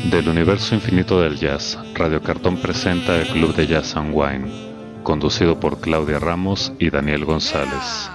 Del universo infinito del jazz, Radio Cartón presenta el Club de Jazz and Wine, conducido por Claudia Ramos y Daniel González.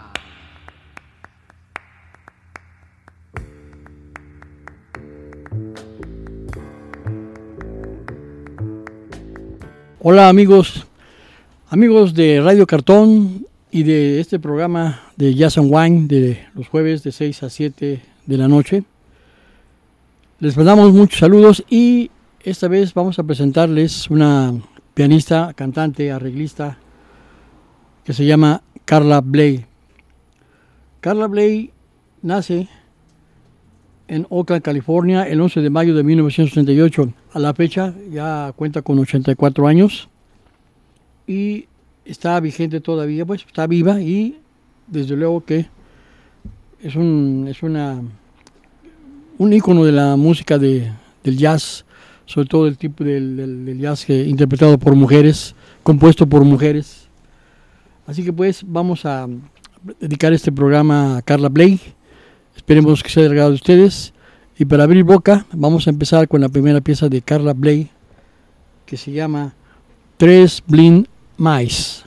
Hola amigos de Radio Cartón y de este programa de Jazz and Wine de los jueves de 6 a 7 de la noche. Les mandamos muchos saludos y esta vez vamos a presentarles una pianista, cantante, arreglista que se llama Carla Bley. Carla Bley nace en Oakland, California, el 11 de mayo de 1938. A la fecha ya cuenta con 84 años y está vigente todavía, pues está viva y desde luego que es un ícono de la música del jazz, sobre todo el tipo del jazz interpretado por mujeres, compuesto por mujeres. Así que pues vamos a dedicar este programa a Carla Bley. Esperemos que sea del agrado de ustedes. Y para abrir boca, vamos a empezar con la primera pieza de Carla Bley, que se llama Tres Blind Mice.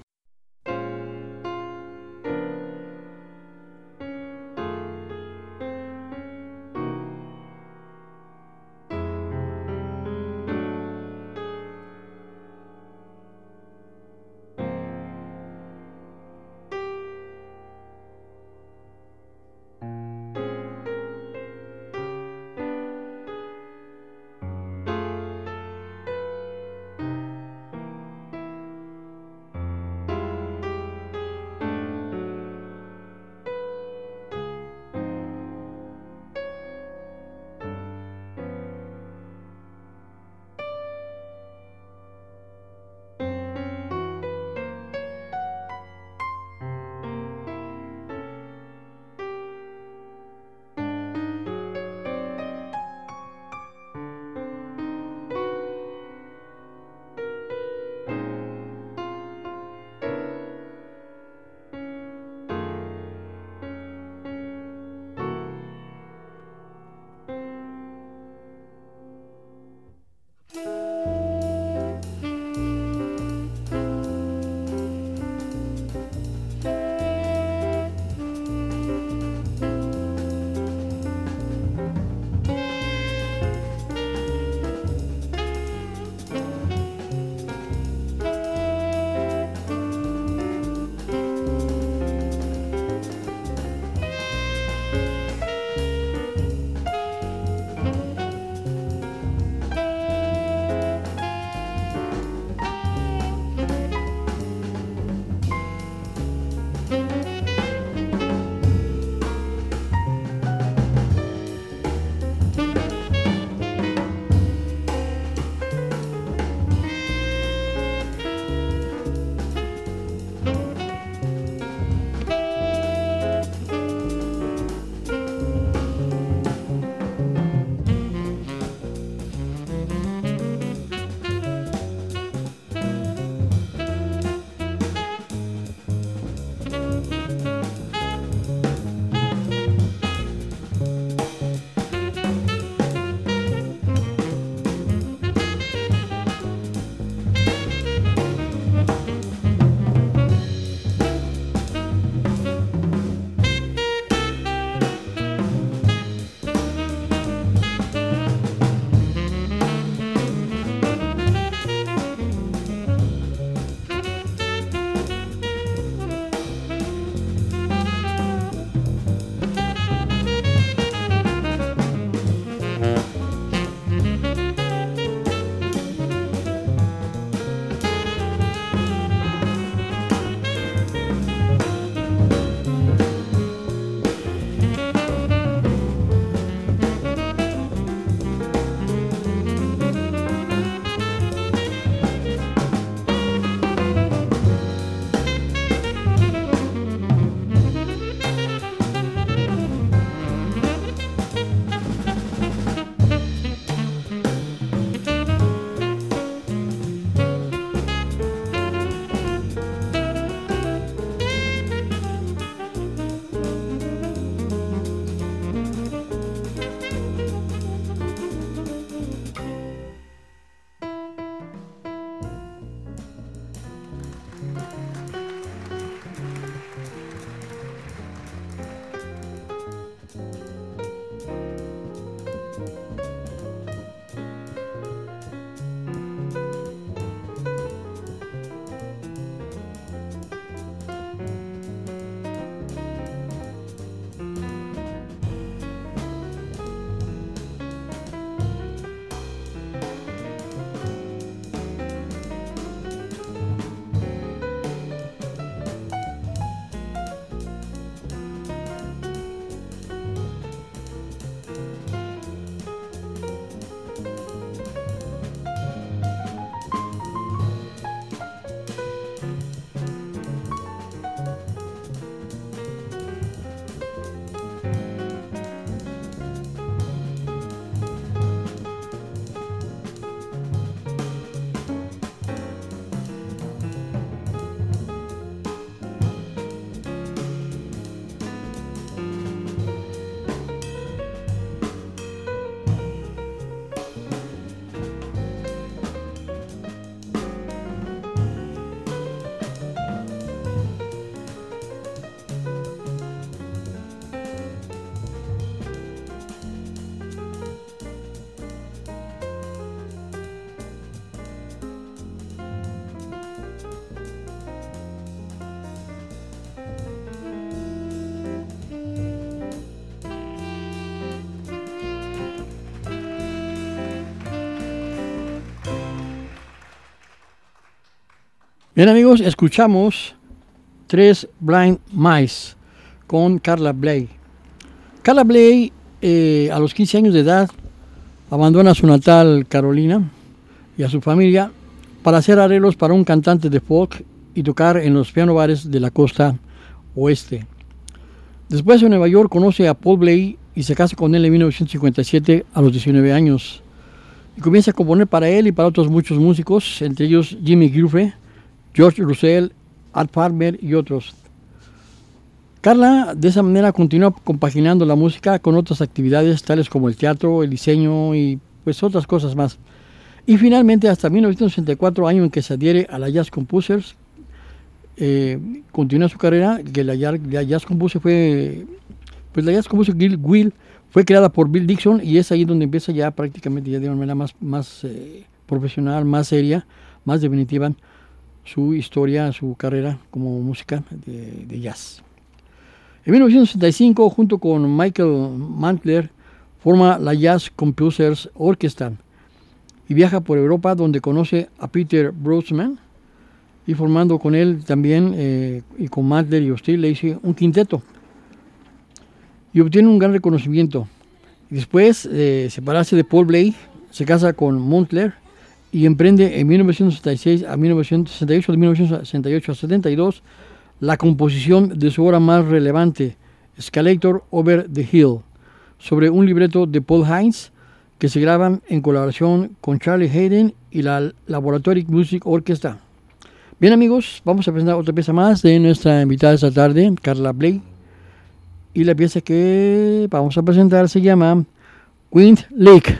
Bien amigos, escuchamos 3 Blind Mice con Carla Bley. Carla Bley a los 15 años de edad abandona su natal Carolina y a su familia para hacer arreglos para un cantante de folk y tocar en los piano bares de la costa oeste. Después en Nueva York conoce a Paul Bley y se casa con él en 1957 a los 19 años. Y comienza a componer para él y para otros muchos músicos, entre ellos Jimmy Guthrie, George Russell, Art Farmer y otros. Carla de esa manera continúa compaginando la música con otras actividades tales como el teatro, el diseño y pues otras cosas más. Y finalmente hasta 1964, año en que se adhiere a la Jazz Composers, continúa su carrera, que la Jazz Composer fue, pues la Jazz Composer Guild fue creada por Bill Dixon y es ahí donde empieza ya prácticamente ya de una manera más profesional, más seria, más definitiva su historia, su carrera como música de jazz. En 1965, junto con Michael Mantler, forma la Jazz Composers Orchestra y viaja por Europa donde conoce a Peter Brosman y formando con él también y con Mantler y Steve Lacy un quinteto y obtiene un gran reconocimiento. Después de separarse de Paul Bley, se casa con Mantler y emprende en 1966 a 1968, de 1968 a 72, la composición de su obra más relevante, Escalator Over the Hill, sobre un libreto de Paul Hines, que se graban en colaboración con Charlie Haydn y la Laboratory Music Orchestra. Bien amigos, vamos a presentar otra pieza más de nuestra invitada esta tarde, Carla Bley, y la pieza que vamos a presentar se llama Wind Lake.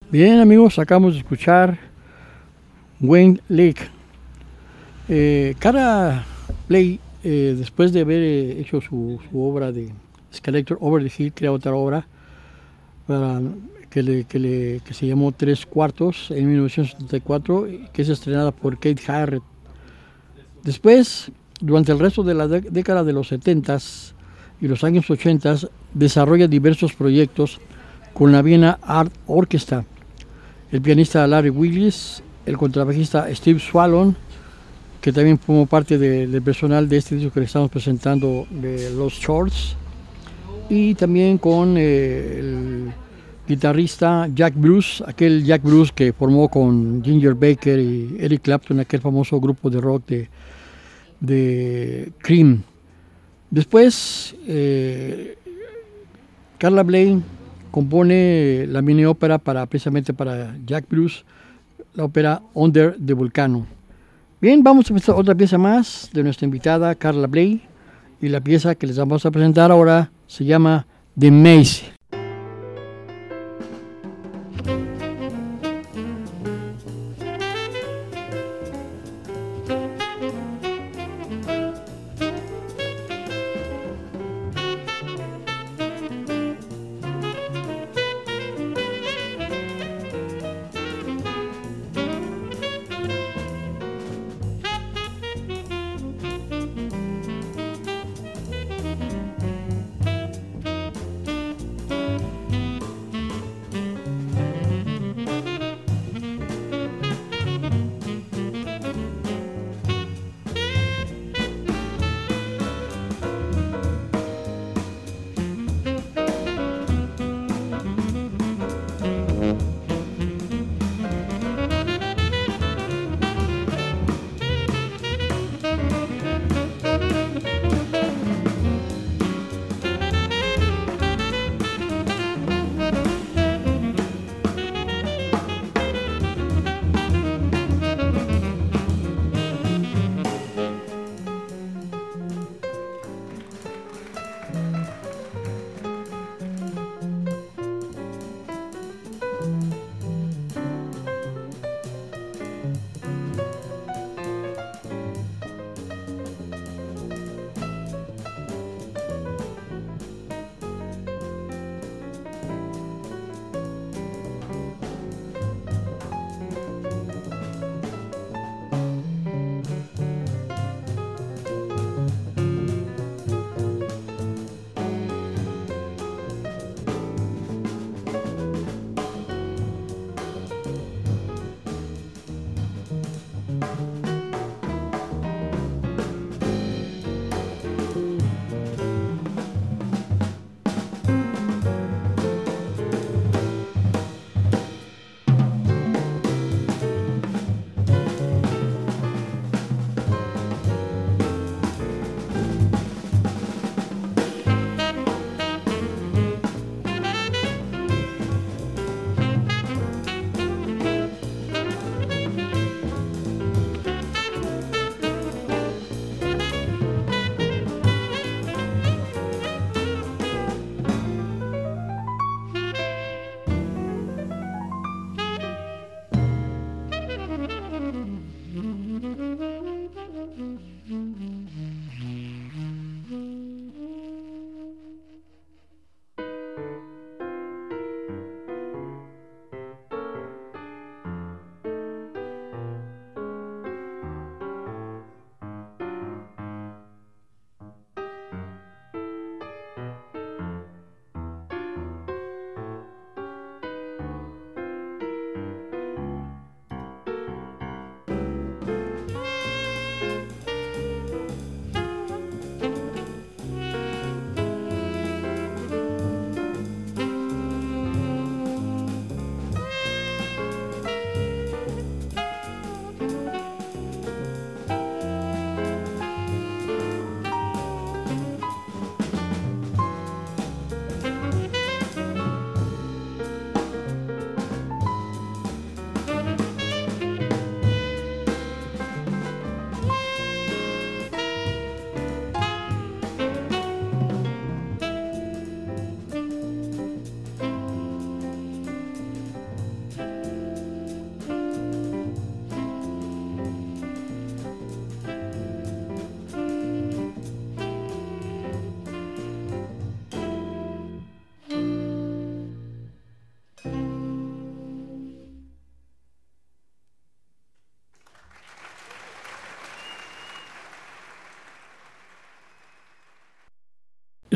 Bien, amigos, acabamos de escuchar Wayne Lake. Carla Bley, después de haber hecho su obra de Skeletor Over the Hill, crea otra obra que se llamó Tres Cuartos en 1974, que es estrenada por Kate Jarrett. Después, durante el resto de la década de los 70s y los años 80s, desarrolla diversos proyectos con la Vienna Art Orchestra, el pianista Larry Willis, el contrabajista Steve Swallon, que también formó parte del personal de este disco que le estamos presentando, de Los Shorts, y también con el guitarrista Jack Bruce, aquel Jack Bruce que formó con Ginger Baker y Eric Clapton, aquel famoso grupo de rock de Cream. Después, Carla Bley compone la mini ópera precisamente para Jack Bruce, la ópera Under the Volcano. Bien, vamos a empezar otra pieza más de nuestra invitada Carla Bley, y la pieza que les vamos a presentar ahora se llama The Maze.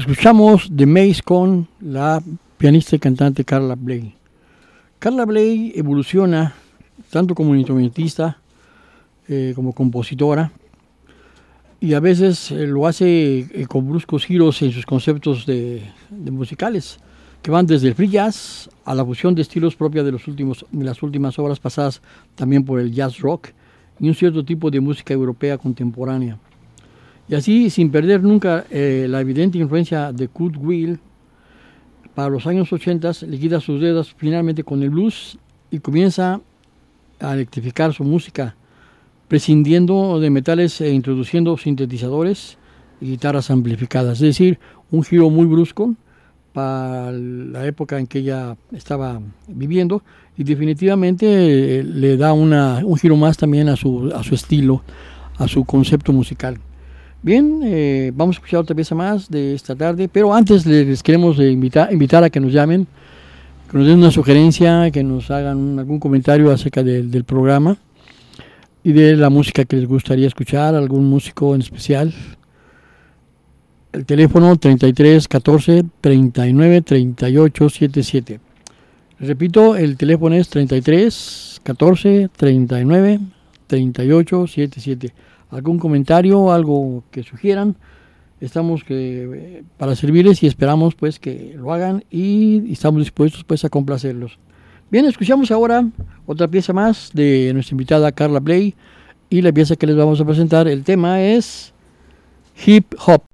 Escuchamos The Maze con la pianista y cantante Carla Bley. Carla Bley evoluciona tanto como instrumentista, como compositora, y a veces lo hace con bruscos giros en sus conceptos de musicales, que van desde el free jazz a la fusión de estilos propia de las últimas obras pasadas también por el jazz rock y un cierto tipo de música europea contemporánea. Y así, sin perder nunca la evidente influencia de Kurt Weill, para los años 80 le quita sus dedos finalmente con el blues y comienza a electrificar su música, prescindiendo de metales e introduciendo sintetizadores y guitarras amplificadas. Es decir, un giro muy brusco para la época en que ella estaba viviendo, y definitivamente le da un giro más también a su estilo, a su concepto musical. Bien, vamos a escuchar otra pieza más de esta tarde, pero antes les queremos invitar a que nos llamen, que nos den una sugerencia, que nos hagan algún comentario acerca del programa y de la música que les gustaría escuchar, algún músico en especial. El teléfono 33 14 39 38 77. Les repito, el teléfono es 33 14 39 38 77. Algún comentario, algo que sugieran, estamos para servirles y esperamos pues que lo hagan y estamos dispuestos pues a complacerlos. Bien, escuchamos ahora otra pieza más de nuestra invitada Carla Bley, y la pieza que les vamos a presentar, el tema es Hip Hop.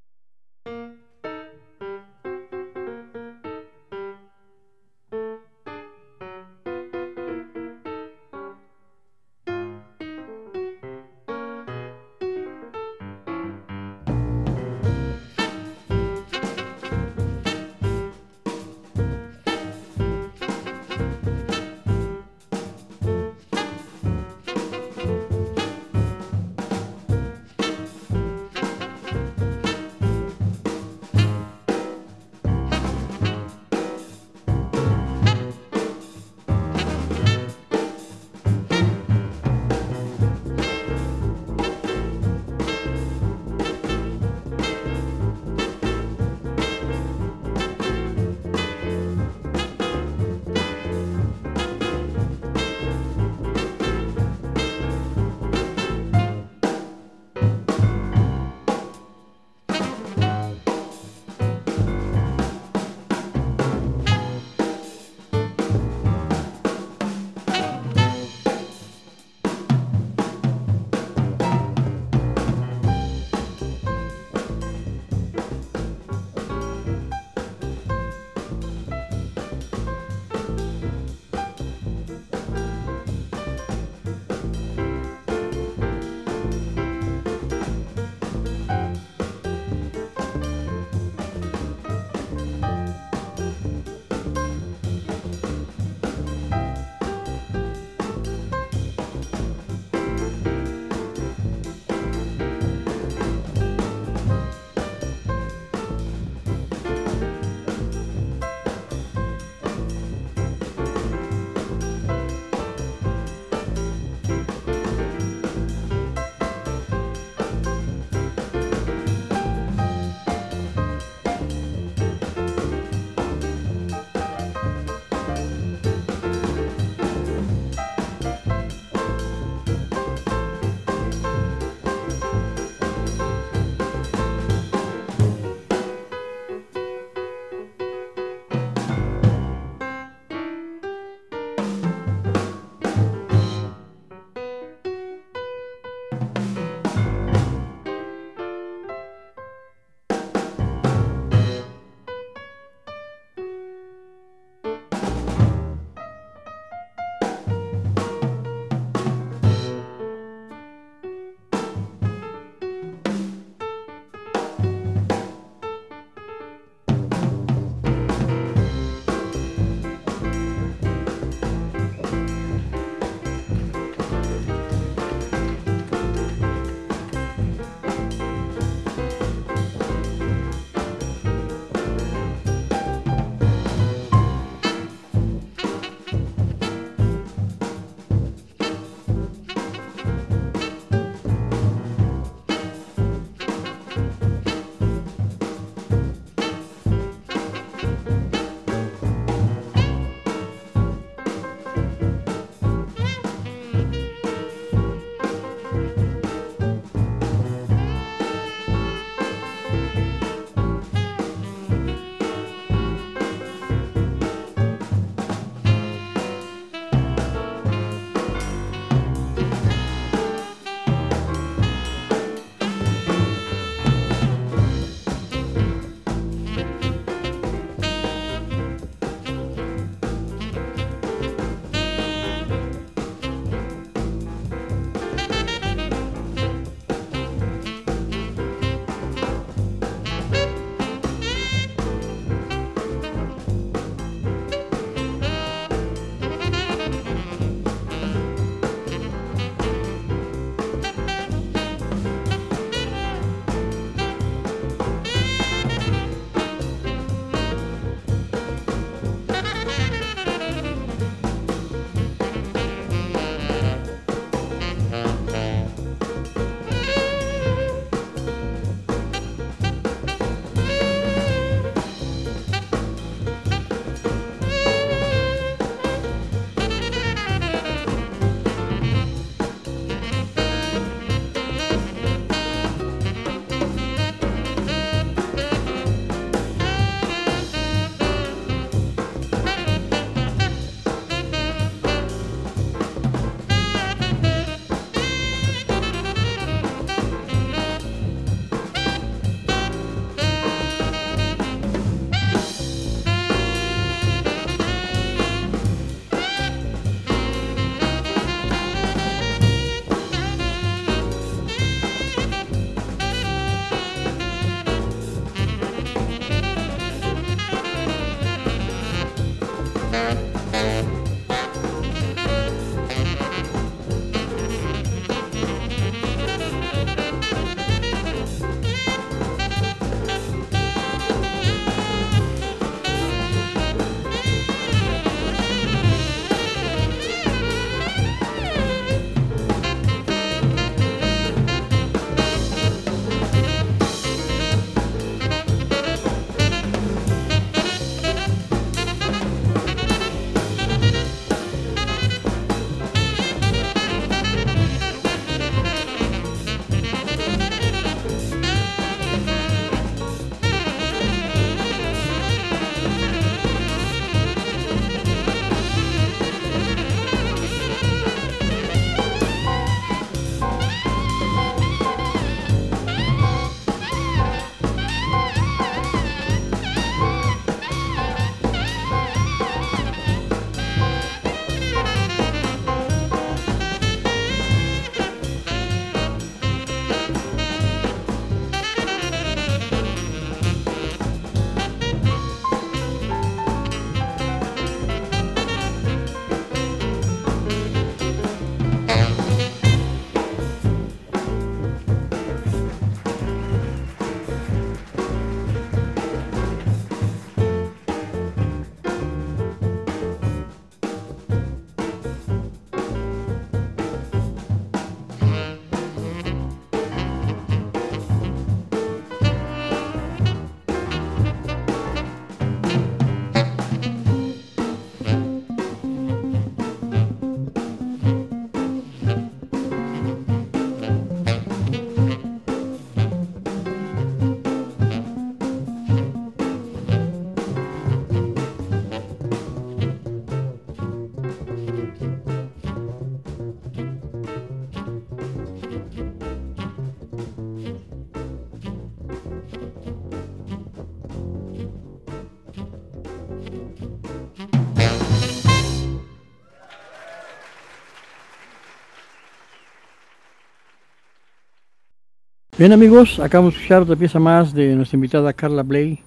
Bien amigos, acabamos de escuchar otra pieza más de nuestra invitada Carla Bley.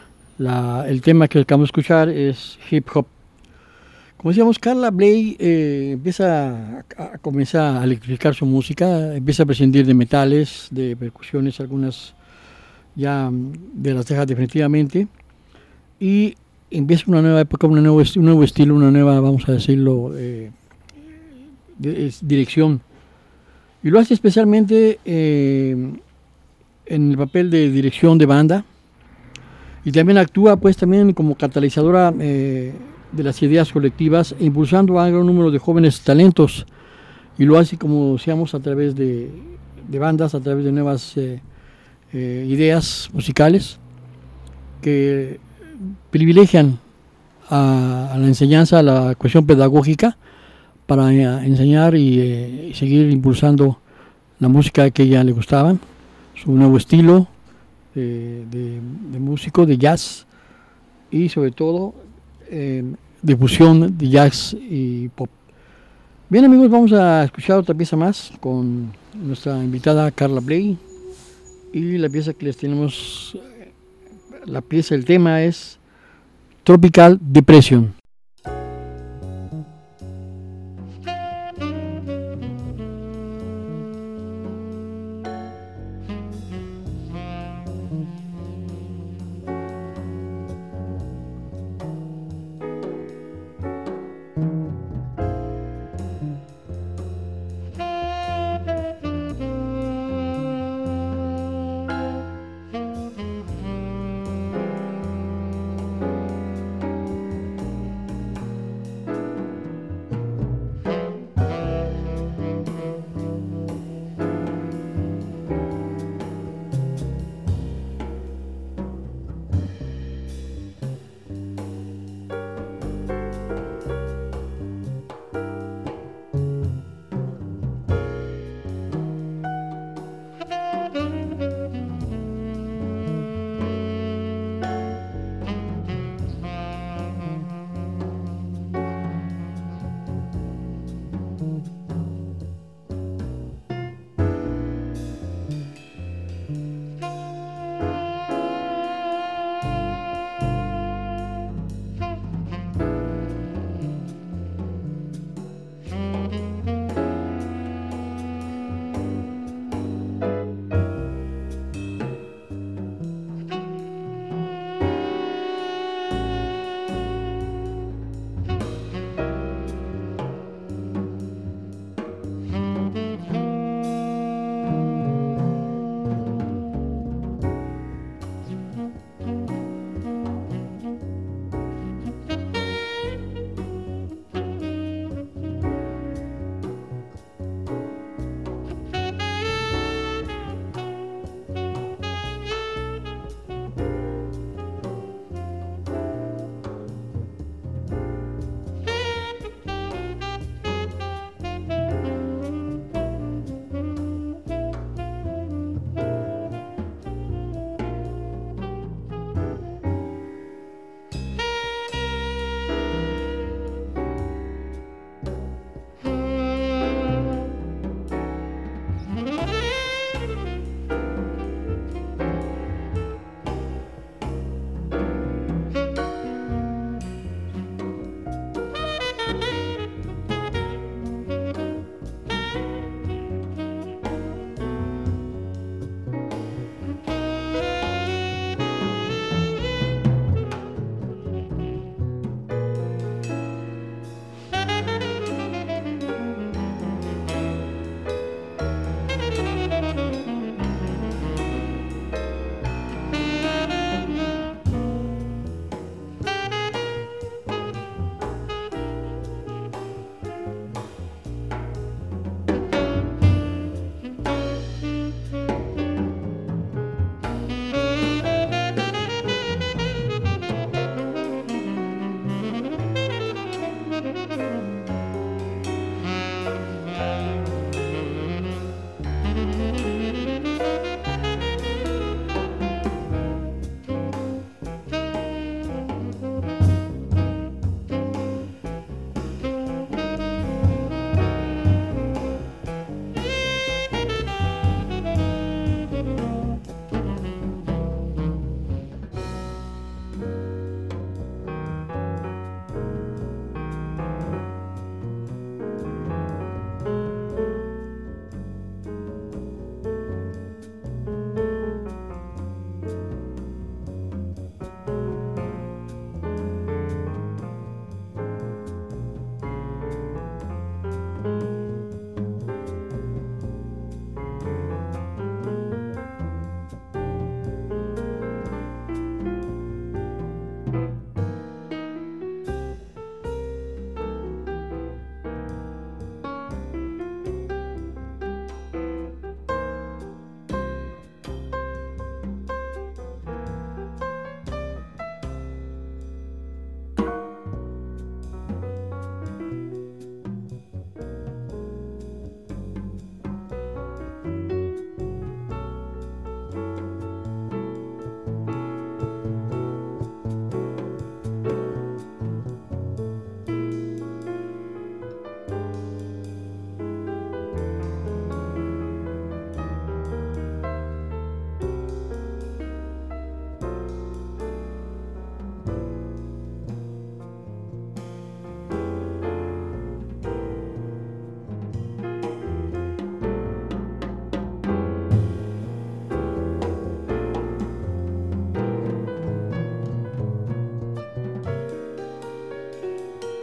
El tema que acabamos de escuchar es hip hop. Como decíamos, Carla Bley comienza a electrificar su música, empieza a prescindir de metales, de percusiones, algunas ya de las deja definitivamente, y empieza una nueva época, un nuevo estilo, una nueva, vamos a decirlo, dirección. Y lo hace especialmente en el papel de dirección de banda, y también actúa pues también como catalizadora de las ideas colectivas, impulsando a un gran número de jóvenes talentos, y lo hace, como decíamos, a través de bandas, a través de nuevas ideas musicales que privilegian a la enseñanza, a la cuestión pedagógica, para enseñar y seguir impulsando la música que a ella le gustaban, su nuevo estilo de músico, de jazz, y sobre todo de fusión de jazz y pop. Bien amigos, vamos a escuchar otra pieza más con nuestra invitada Carla Bley, y la pieza que les tenemos, el tema es Tropical Depression.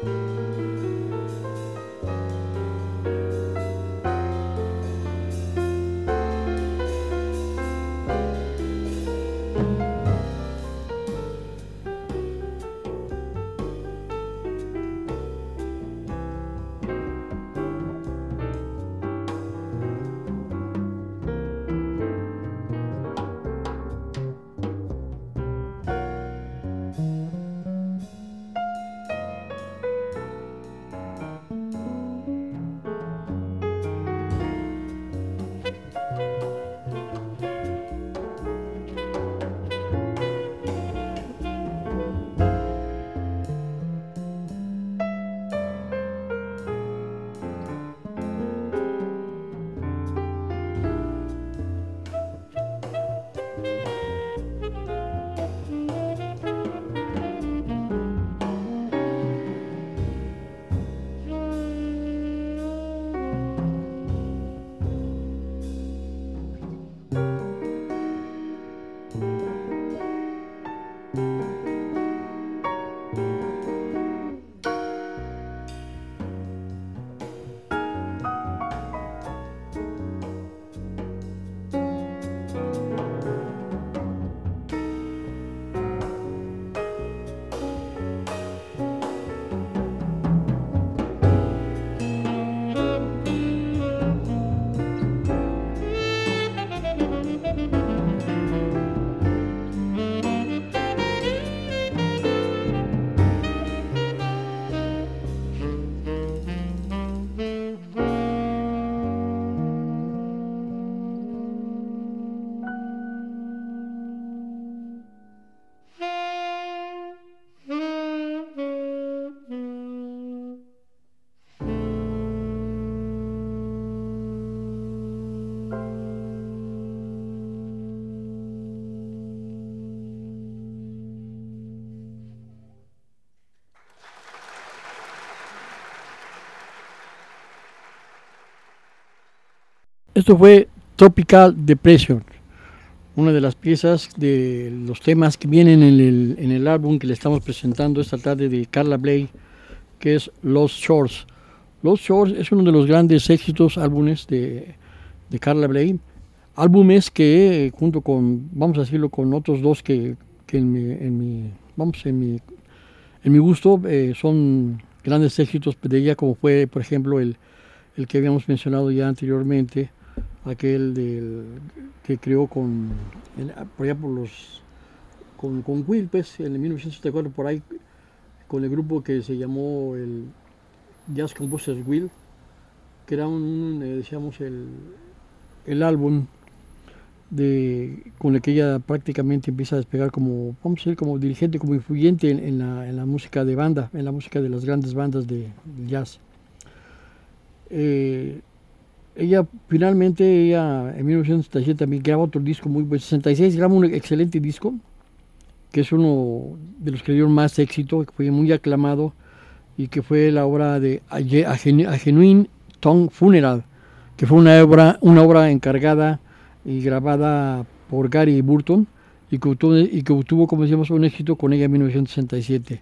Esto fue Tropical Depression, una de las piezas de los temas que vienen en el álbum que le estamos presentando esta tarde de Carla Bley, que es Lost Shores. Lost Shores es uno de los grandes éxitos álbumes de Carla Bley, álbumes que junto con, vamos a decirlo, con otros dos que en mi gusto son grandes éxitos de ella, como fue, por ejemplo, el que habíamos mencionado ya anteriormente, aquel que creó por allá con Will, pues, en 1974, por ahí, con el grupo que se llamó el Jazz Composers Will, que era decíamos, el álbum con el que ella prácticamente empieza a despegar como, vamos a decir, como dirigente, como influyente en la música de banda, en la música de las grandes bandas de jazz. Ella finalmente, en 1967 también graba otro disco muy bueno. En 66 graba un excelente disco, que es uno de los que dieron más éxito, que fue muy aclamado, y que fue la obra de A Genuine Tongue Funeral, que fue una obra encargada y grabada por Gary Burton, y que obtuvo, como decíamos, un éxito con ella en 1967.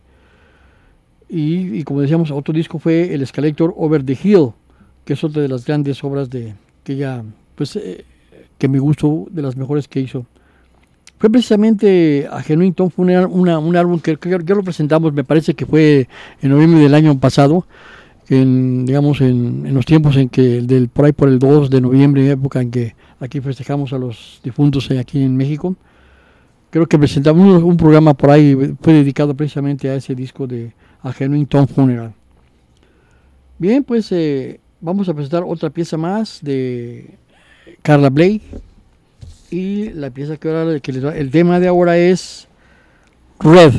Y como decíamos, otro disco fue el Escalator Over the Hill, que es otra de las grandes obras que ella, pues, que me gustó, de las mejores que hizo. Fue precisamente A Genuine Tongue Funeral, un álbum que ya lo presentamos, me parece que fue en noviembre del año pasado, digamos en los tiempos en que, por ahí por el 2 de noviembre, época en que aquí festejamos a los difuntos aquí en México. Creo que presentamos un programa por ahí, fue dedicado precisamente a ese disco de A Genuine Tongue Funeral. Bien, pues vamos a presentar otra pieza más de Carla Bley, y la pieza el tema de ahora es Red.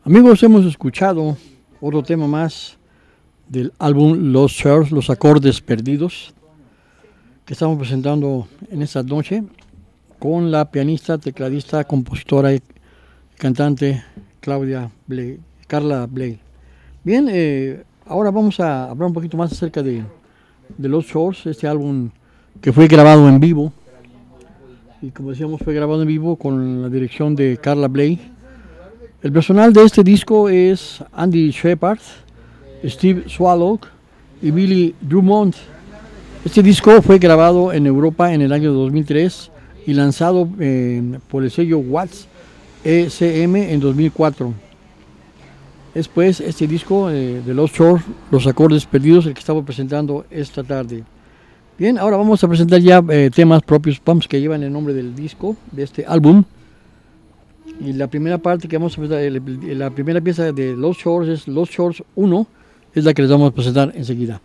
Amigos, hemos escuchado otro tema más del álbum Lost Chords, Los Acordes Perdidos, que estamos presentando en esta noche con la pianista, tecladista, compositora y cantante Carla Bley. Bien, ahora vamos a hablar un poquito más acerca de Lost Chords, este álbum que fue grabado en vivo. Y como decíamos, fue grabado en vivo con la dirección de Carla Bley. El personal de este disco es Andy Shepard, Steve Swallow y Billy Drummond. Este disco fue grabado en Europa en el año 2003 y lanzado por el sello Watts ECM en 2004. Después este disco de Lost Chords, Los Acordes Perdidos, el que estamos presentando esta tarde. Bien, ahora vamos a presentar ya temas propios que llevan el nombre del disco, de este álbum. Y la primera parte que vamos a presentar, la primera pieza de Lost Chords es Lost Chords 1, es la que les vamos a presentar enseguida.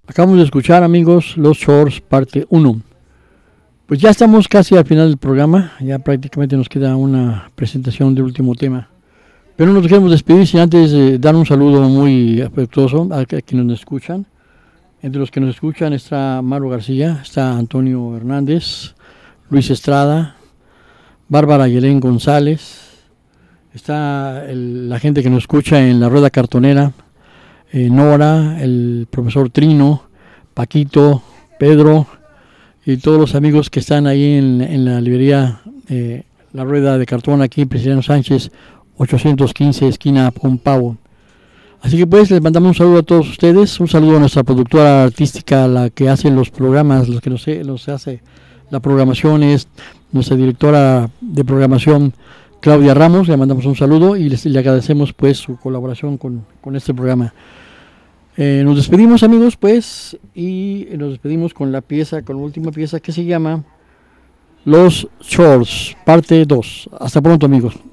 Acabamos de escuchar, amigos, Los Shores, parte 1. Pues ya estamos casi al final del programa, ya prácticamente nos queda una presentación del último tema. Pero no nos queremos despedir sin antes dar un saludo muy afectuoso a quienes nos escuchan. Entre los que nos escuchan está Mario García, está Antonio Hernández, Luis Estrada, Bárbara Yelén González, está la gente que nos escucha en la Rueda Cartonera, Nora, el profesor Trino, Paquito, Pedro y todos los amigos que están ahí en la librería La Rueda de Cartón, aquí en Presidiano Sánchez 815, esquina Pompavo. Así que pues les mandamos un saludo a todos ustedes, un saludo a nuestra productora artística, la que hace los programas, los que nos hace la programación, es nuestra directora de programación Claudia Ramos. Le mandamos un saludo y le agradecemos pues su colaboración con este programa. Nos despedimos, amigos, pues, y nos despedimos con la última pieza que se llama Los Shores, parte 2. Hasta pronto, amigos.